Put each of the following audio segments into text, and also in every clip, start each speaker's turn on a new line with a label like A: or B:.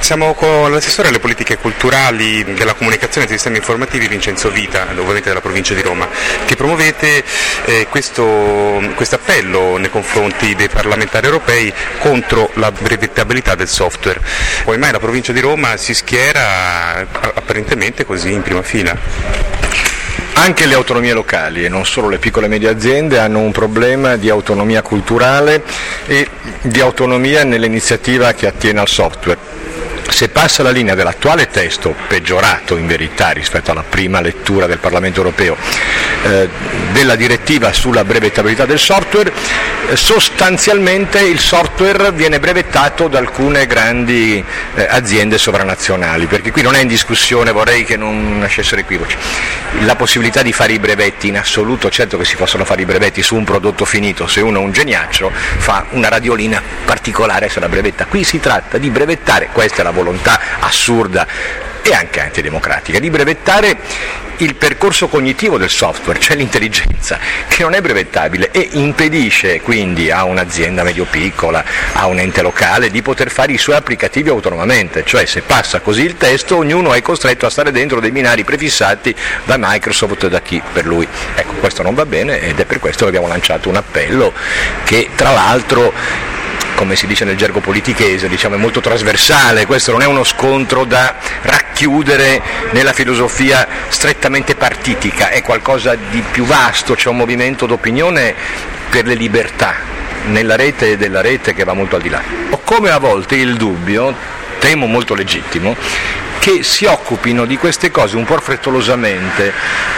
A: Siamo con l'assessore alle politiche culturali, della comunicazione e dei sistemi informativi Vincenzo Vita, ovviamente della provincia di Roma, che promuovete questo appello nei confronti dei parlamentari europei contro la brevettabilità del software. Poi mai la provincia di Roma si schiera apparentemente così in prima fila.
B: Anche le autonomie locali e non solo le piccole e medie aziende hanno un problema di autonomia culturale e di autonomia nell'iniziativa che attiene al software. Se passa la linea dell'attuale testo, peggiorato in verità rispetto alla prima lettura del Parlamento europeo, della direttiva sulla brevettabilità del software, sostanzialmente il software viene brevettato da alcune grandi aziende sovranazionali, perché qui non è in discussione, vorrei che non nascessero equivoci, la possibilità di fare i brevetti in assoluto. Certo che si possono fare i brevetti su un prodotto finito, se uno è un geniaccio fa una radiolina particolare se la brevetta. Qui si tratta di brevettare, questa è la volontà assurda e anche antidemocratica, di brevettare il percorso cognitivo del software, cioè l'intelligenza, che non è brevettabile e impedisce quindi a un'azienda medio-piccola, a un ente locale di poter fare i suoi applicativi autonomamente, cioè se passa così il testo ognuno è costretto a stare dentro dei binari prefissati da Microsoft e da chi per lui. Ecco, questo non va bene ed è per questo che abbiamo lanciato un appello che tra l'altro, come si dice nel gergo politichese, diciamo, è molto trasversale. Questo non è uno scontro da racchiudere nella filosofia strettamente partitica, è qualcosa di più vasto, c'è un movimento d'opinione per le libertà nella rete e della rete che va molto al di là. Ho come a volte il dubbio, temo molto legittimo, che si occupino di queste cose un po' frettolosamente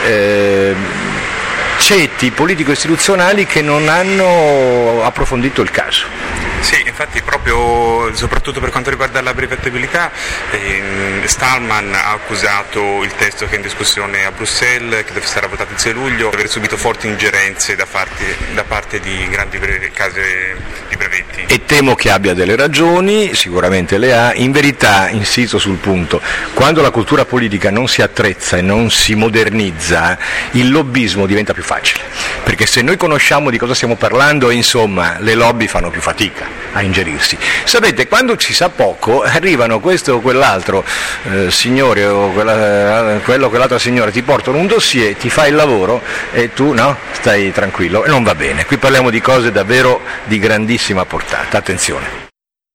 B: ceti politico-istituzionali che non hanno approfondito il caso.
A: Sì, infatti proprio, soprattutto per quanto riguarda la brevettabilità, Stallman ha accusato il testo che è in discussione a Bruxelles, che deve essere votato il 6 luglio, di aver subito forti ingerenze da parte di grandi case di brevetti.
B: E temo che abbia delle ragioni, sicuramente le ha. In verità, insisto sul punto, quando la cultura politica non si attrezza e non si modernizza, il lobbismo diventa più facile, perché se noi conosciamo di cosa stiamo parlando, insomma, le lobby fanno più fatica a ingerirsi. Sapete, quando si sa poco arrivano questo o quell'altro signore o quello o quell'altra signora, ti portano un dossier, ti fai il lavoro e tu no, stai tranquillo, e non va bene. Qui parliamo di cose davvero di grandissima portata, attenzione.